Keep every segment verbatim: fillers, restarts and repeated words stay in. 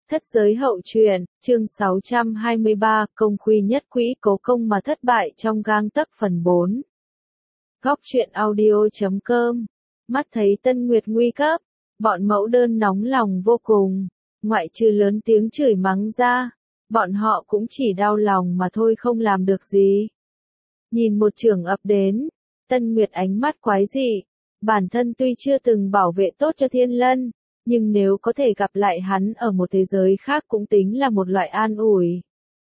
Thất giới hậu truyện, chương sáu trăm hai mươi ba, công khuy nhất quỹ cố công mà thất bại trong gang tấc phần bốn. Góc truyện audio.com. Mắt thấy Tân Nguyệt nguy cấp, bọn mẫu đơn nóng lòng vô cùng, ngoại trừ lớn tiếng chửi mắng ra, bọn họ cũng chỉ đau lòng mà thôi không làm được gì. Nhìn một chưởng ập đến, Tân Nguyệt ánh mắt quái dị, bản thân tuy chưa từng bảo vệ tốt cho Thiên Lân, nhưng nếu có thể gặp lại hắn ở một thế giới khác cũng tính là một loại an ủi.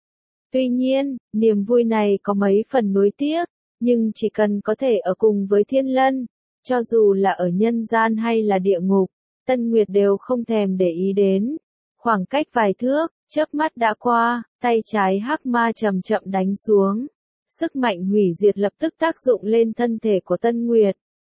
Tuy nhiên, niềm vui này có mấy phần nuối tiếc, nhưng chỉ cần có thể ở cùng với Thiên Lân, cho dù là ở nhân gian hay là địa ngục, Tân Nguyệt đều không thèm để ý đến. Khoảng cách vài thước, chớp mắt đã qua, tay trái hắc ma chậm chậm đánh xuống. Sức mạnh hủy diệt lập tức tác dụng lên thân thể của Tân Nguyệt.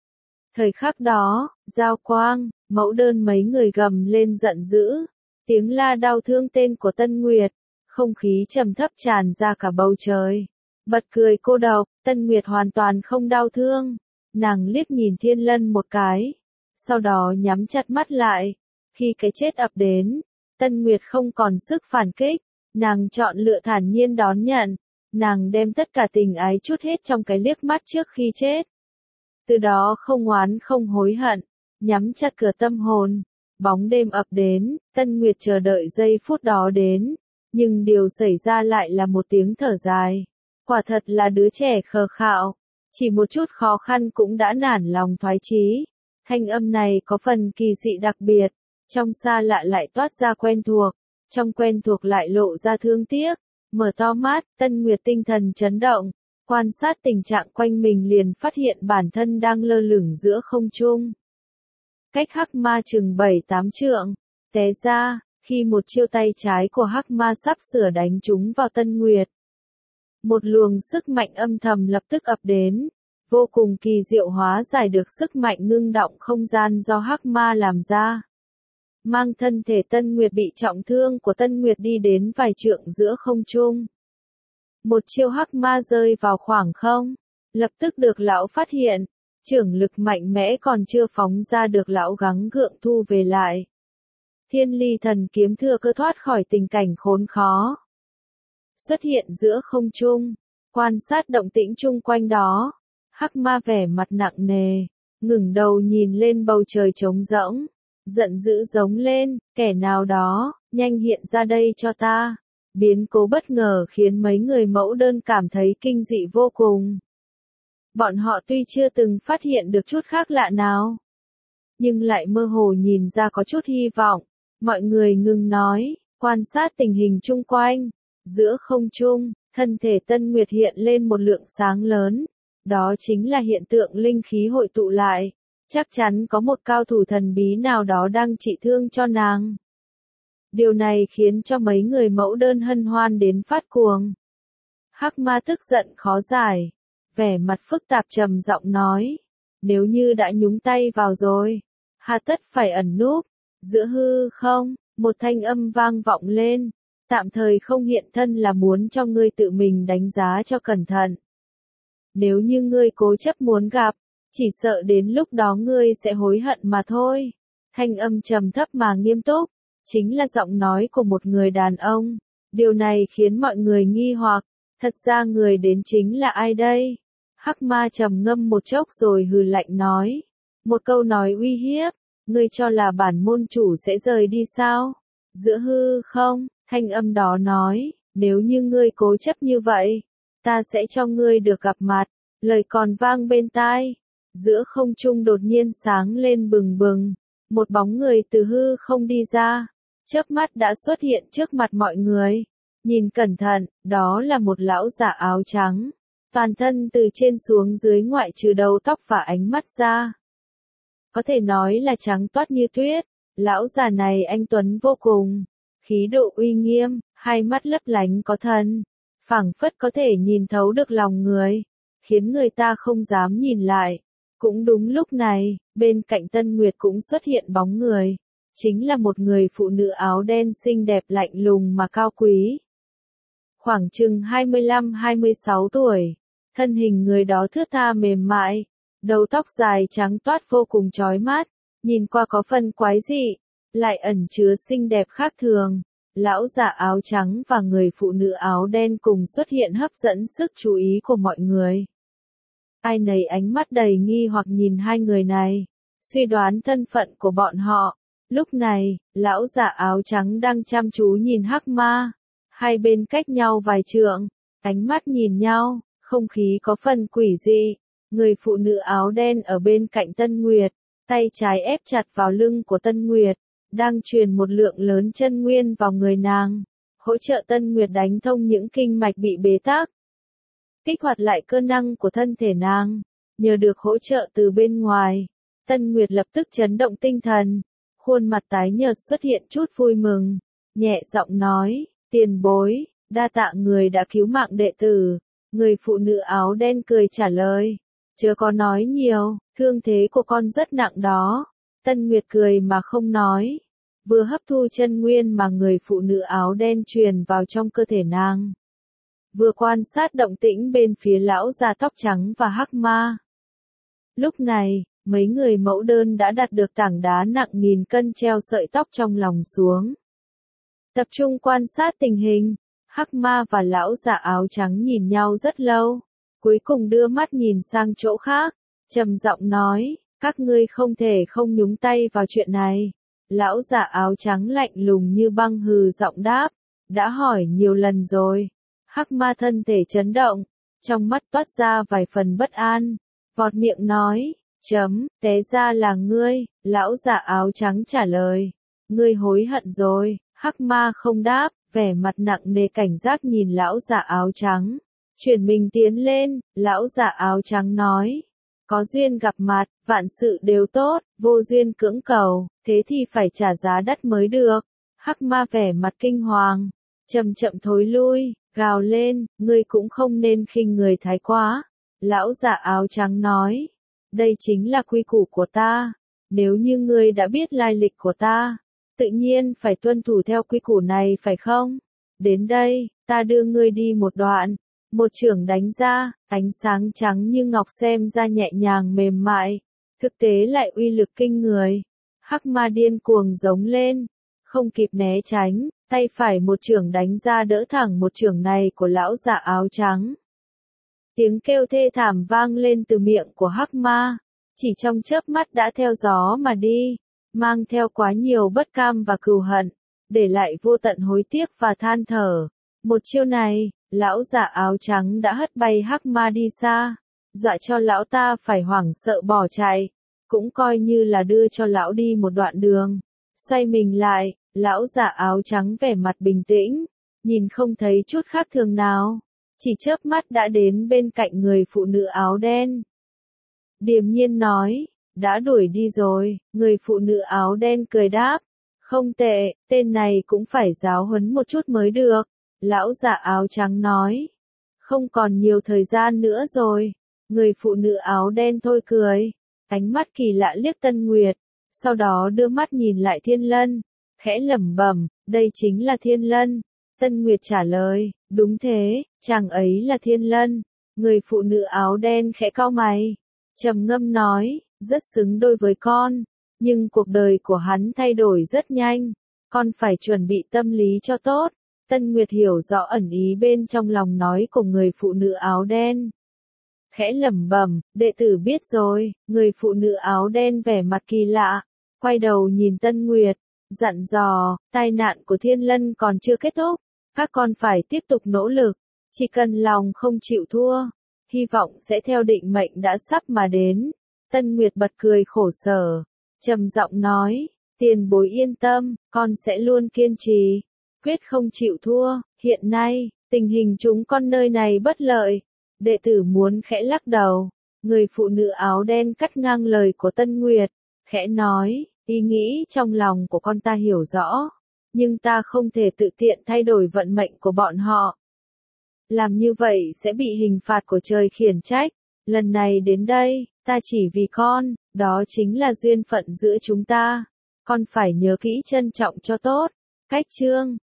Thời khắc đó, giao quang, mẫu đơn mấy người gầm lên giận dữ, tiếng la đau thương tên của Tân Nguyệt, không khí trầm thấp tràn ra cả bầu trời. Bật cười cô độc, Tân Nguyệt hoàn toàn không đau thương, nàng liếc nhìn Thiên Lân một cái, sau đó nhắm chặt mắt lại. Khi cái chết ập đến, Tân Nguyệt không còn sức phản kích, nàng chọn lựa thản nhiên đón nhận, nàng đem tất cả tình ái chút hết trong cái liếc mắt trước khi chết. Từ đó không oán không hối hận, nhắm chặt cửa tâm hồn. Bóng đêm ập đến, Tân Nguyệt chờ đợi giây phút đó đến, nhưng điều xảy ra lại là một tiếng thở dài. Quả thật là đứa trẻ khờ khạo, chỉ một chút khó khăn cũng đã nản lòng thoái chí. Thanh âm này có phần kỳ dị đặc biệt, trong xa lạ lại toát ra quen thuộc, trong quen thuộc lại lộ ra thương tiếc. Mở to mắt, Tân Nguyệt tinh thần chấn động, quan sát tình trạng quanh mình liền phát hiện bản thân đang lơ lửng giữa không trung. Cách hắc ma chừng bảy tám trượng, té ra, khi một chiêu tay trái của hắc ma sắp sửa đánh trúng vào Tân Nguyệt. Một luồng sức mạnh âm thầm lập tức ập đến, vô cùng kỳ diệu hóa giải được sức mạnh ngưng động không gian do hắc ma làm ra. Mang thân thể Tân Nguyệt bị trọng thương của Tân Nguyệt đi đến vài trượng giữa không trung. Một chiêu hắc ma rơi vào khoảng không, lập tức được lão phát hiện, chưởng lực mạnh mẽ còn chưa phóng ra được lão gắng gượng thu về lại. Thiên ly thần kiếm thừa cơ thoát khỏi tình cảnh khốn khó. Xuất hiện giữa không trung, quan sát động tĩnh chung quanh đó, hắc ma vẻ mặt nặng nề, ngẩng đầu nhìn lên bầu trời trống rỗng, giận dữ giống lên, kẻ nào đó, nhanh hiện ra đây cho ta. Biến cố bất ngờ khiến mấy người mẫu đơn cảm thấy kinh dị vô cùng. Bọn họ tuy chưa từng phát hiện được chút khác lạ nào, nhưng lại mơ hồ nhìn ra có chút hy vọng. Mọi người ngừng nói, quan sát tình hình chung quanh. Giữa không trung, thân thể Tân Nguyệt hiện lên một lượng sáng lớn. Đó chính là hiện tượng linh khí hội tụ lại. Chắc chắn có một cao thủ thần bí nào đó đang trị thương cho nàng. Điều này khiến cho mấy người mẫu đơn hân hoan đến phát cuồng. Hắc ma tức giận khó giải, vẻ mặt phức tạp trầm giọng nói, nếu như đã nhúng tay vào rồi, hà tất phải ẩn núp. Giữa hư không, một thanh âm vang vọng lên, tạm thời không hiện thân là muốn cho ngươi tự mình đánh giá cho cẩn thận. Nếu như ngươi cố chấp muốn gặp, chỉ sợ đến lúc đó ngươi sẽ hối hận mà thôi. Thanh âm trầm thấp mà nghiêm túc, chính là giọng nói của một người đàn ông. Điều này khiến mọi người nghi hoặc, thật ra người đến chính là ai đây? Hắc ma trầm ngâm một chốc rồi hừ lạnh nói. Một câu nói uy hiếp, ngươi cho là bản môn chủ sẽ rời đi sao? Giữa hư không, thanh âm đó nói, nếu như ngươi cố chấp như vậy, ta sẽ cho ngươi được gặp mặt. Lời còn vang bên tai, giữa không trung đột nhiên sáng lên bừng bừng, một bóng người từ hư không đi ra, chớp mắt đã xuất hiện trước mặt mọi người. Nhìn cẩn thận, đó là một lão giả áo trắng, toàn thân từ trên xuống dưới ngoại trừ đầu tóc và ánh mắt ra, có thể nói là trắng toát như tuyết. Lão già này anh tuấn vô cùng, khí độ uy nghiêm, hai mắt lấp lánh có thần, phảng phất có thể nhìn thấu được lòng người, khiến người ta không dám nhìn lại. Cũng đúng lúc này, bên cạnh Tân Nguyệt cũng xuất hiện bóng người, chính là một người phụ nữ áo đen xinh đẹp lạnh lùng mà cao quý. Khoảng chừng hai mươi lăm hai mươi sáu tuổi, thân hình người đó thướt tha mềm mại, đầu tóc dài trắng toát vô cùng chói mắt, nhìn qua có phần quái dị, lại ẩn chứa xinh đẹp khác thường. lão già áo trắng và người phụ nữ áo đen cùng xuất hiện hấp dẫn sức chú ý của mọi người. Ai nấy ánh mắt đầy nghi hoặc nhìn hai người này, suy đoán thân phận của bọn họ. Lúc này, lão già áo trắng đang chăm chú nhìn Hắc Ma. Hai bên cách nhau vài trượng, ánh mắt nhìn nhau, không khí có phần quỷ dị. Người phụ nữ áo đen ở bên cạnh Tân Nguyệt, tay trái ép chặt vào lưng của Tân Nguyệt, đang truyền một lượng lớn chân nguyên vào người nàng, hỗ trợ Tân Nguyệt đánh thông những kinh mạch bị bế tắc, kích hoạt lại cơ năng của thân thể nàng. Nhờ được hỗ trợ từ bên ngoài, Tân Nguyệt lập tức chấn động tinh thần, khuôn mặt tái nhợt xuất hiện chút vui mừng, nhẹ giọng nói, tiền bối, đa tạ người đã cứu mạng đệ tử. Người phụ nữ áo đen cười trả lời, chớ có nói nhiều, thương thế của con rất nặng đó. Tân Nguyệt cười mà không nói, vừa hấp thu chân nguyên mà người phụ nữ áo đen truyền vào trong cơ thể nàng, vừa quan sát động tĩnh bên phía lão già tóc trắng và Hắc Ma. Lúc này, mấy người mẫu đơn đã đặt được tảng đá nặng nghìn cân treo sợi tóc trong lòng xuống, tập trung quan sát tình hình. Hắc Ma và lão già áo trắng nhìn nhau rất lâu, cuối cùng đưa mắt nhìn sang chỗ khác, trầm giọng nói, các ngươi không thể không nhúng tay vào chuyện này. Lão già áo trắng lạnh lùng như băng hừ giọng đáp, đã hỏi nhiều lần rồi. Hắc Ma thân thể chấn động, trong mắt toát ra vài phần bất an, vọt miệng nói, chấm, té ra là ngươi. Lão già áo trắng trả lời, ngươi hối hận rồi. Hắc Ma không đáp, vẻ mặt nặng nề cảnh giác nhìn lão già áo trắng. Chuyển mình tiến lên, lão già áo trắng nói, có duyên gặp mặt, vạn sự đều tốt, vô duyên cưỡng cầu, thế thì phải trả giá đắt mới được. Hắc Ma vẻ mặt kinh hoàng, chậm chậm thối lui, gào lên, ngươi cũng không nên khinh người thái quá. Lão già áo trắng nói, đây chính là quy củ của ta, nếu như ngươi đã biết lai lịch của ta, tự nhiên phải tuân thủ theo quy củ này phải không? Đến đây, ta đưa ngươi đi một đoạn. Một chưởng đánh ra, ánh sáng trắng như ngọc xem ra nhẹ nhàng mềm mại, thực tế lại uy lực kinh người. Hắc Ma điên cuồng giống lên, không kịp né tránh, tay phải một chưởng đánh ra đỡ thẳng một chưởng này của lão già áo trắng. Tiếng kêu thê thảm vang lên từ miệng của Hắc Ma, chỉ trong chớp mắt đã theo gió mà đi, mang theo quá nhiều bất cam và cừu hận, để lại vô tận hối tiếc và than thở. Một chiêu này, lão già áo trắng đã hất bay Hắc Ma đi xa, dọa cho lão ta phải hoảng sợ bỏ chạy, cũng coi như là đưa cho lão đi một đoạn đường. Xoay mình lại, lão già áo trắng vẻ mặt bình tĩnh, nhìn không thấy chút khác thường nào, chỉ chớp mắt đã đến bên cạnh người phụ nữ áo đen. Điềm nhiên nói, đã đuổi đi rồi. Người phụ nữ áo đen cười đáp, không tệ, tên này cũng phải giáo huấn một chút mới được. Lão già áo trắng nói, không còn nhiều thời gian nữa rồi. Người phụ nữ áo đen thôi cười, ánh mắt kỳ lạ liếc Tân Nguyệt, sau đó đưa mắt nhìn lại Thiên Lân, khẽ lẩm bẩm, đây chính là Thiên Lân. Tân Nguyệt trả lời, đúng thế, chàng ấy là Thiên Lân. Người phụ nữ áo đen khẽ cau mày, trầm ngâm nói, rất xứng đôi với con, nhưng cuộc đời của hắn thay đổi rất nhanh, con phải chuẩn bị tâm lý cho tốt. Tân Nguyệt hiểu rõ ẩn ý bên trong lòng nói của người phụ nữ áo đen, khẽ lẩm bẩm, đệ tử biết rồi. Người phụ nữ áo đen vẻ mặt kỳ lạ, quay đầu nhìn Tân Nguyệt, dặn dò, tai nạn của Thiên Lân còn chưa kết thúc, các con phải tiếp tục nỗ lực, chỉ cần lòng không chịu thua, hy vọng sẽ theo định mệnh đã sắp mà đến. Tân Nguyệt bật cười khổ sở, trầm giọng nói, tiền bối yên tâm, con sẽ luôn kiên trì, quyết không chịu thua. Hiện nay, tình hình chúng con nơi này bất lợi, đệ tử muốn khẽ lắc đầu. Người phụ nữ áo đen cắt ngang lời của Tân Nguyệt, khẽ nói, ý nghĩ trong lòng của con ta hiểu rõ, nhưng ta không thể tự tiện thay đổi vận mệnh của bọn họ. Làm như vậy sẽ bị hình phạt của trời khiển trách. Lần này đến đây, ta chỉ vì con, đó chính là duyên phận giữa chúng ta. Con phải nhớ kỹ trân trọng cho tốt. Cách chương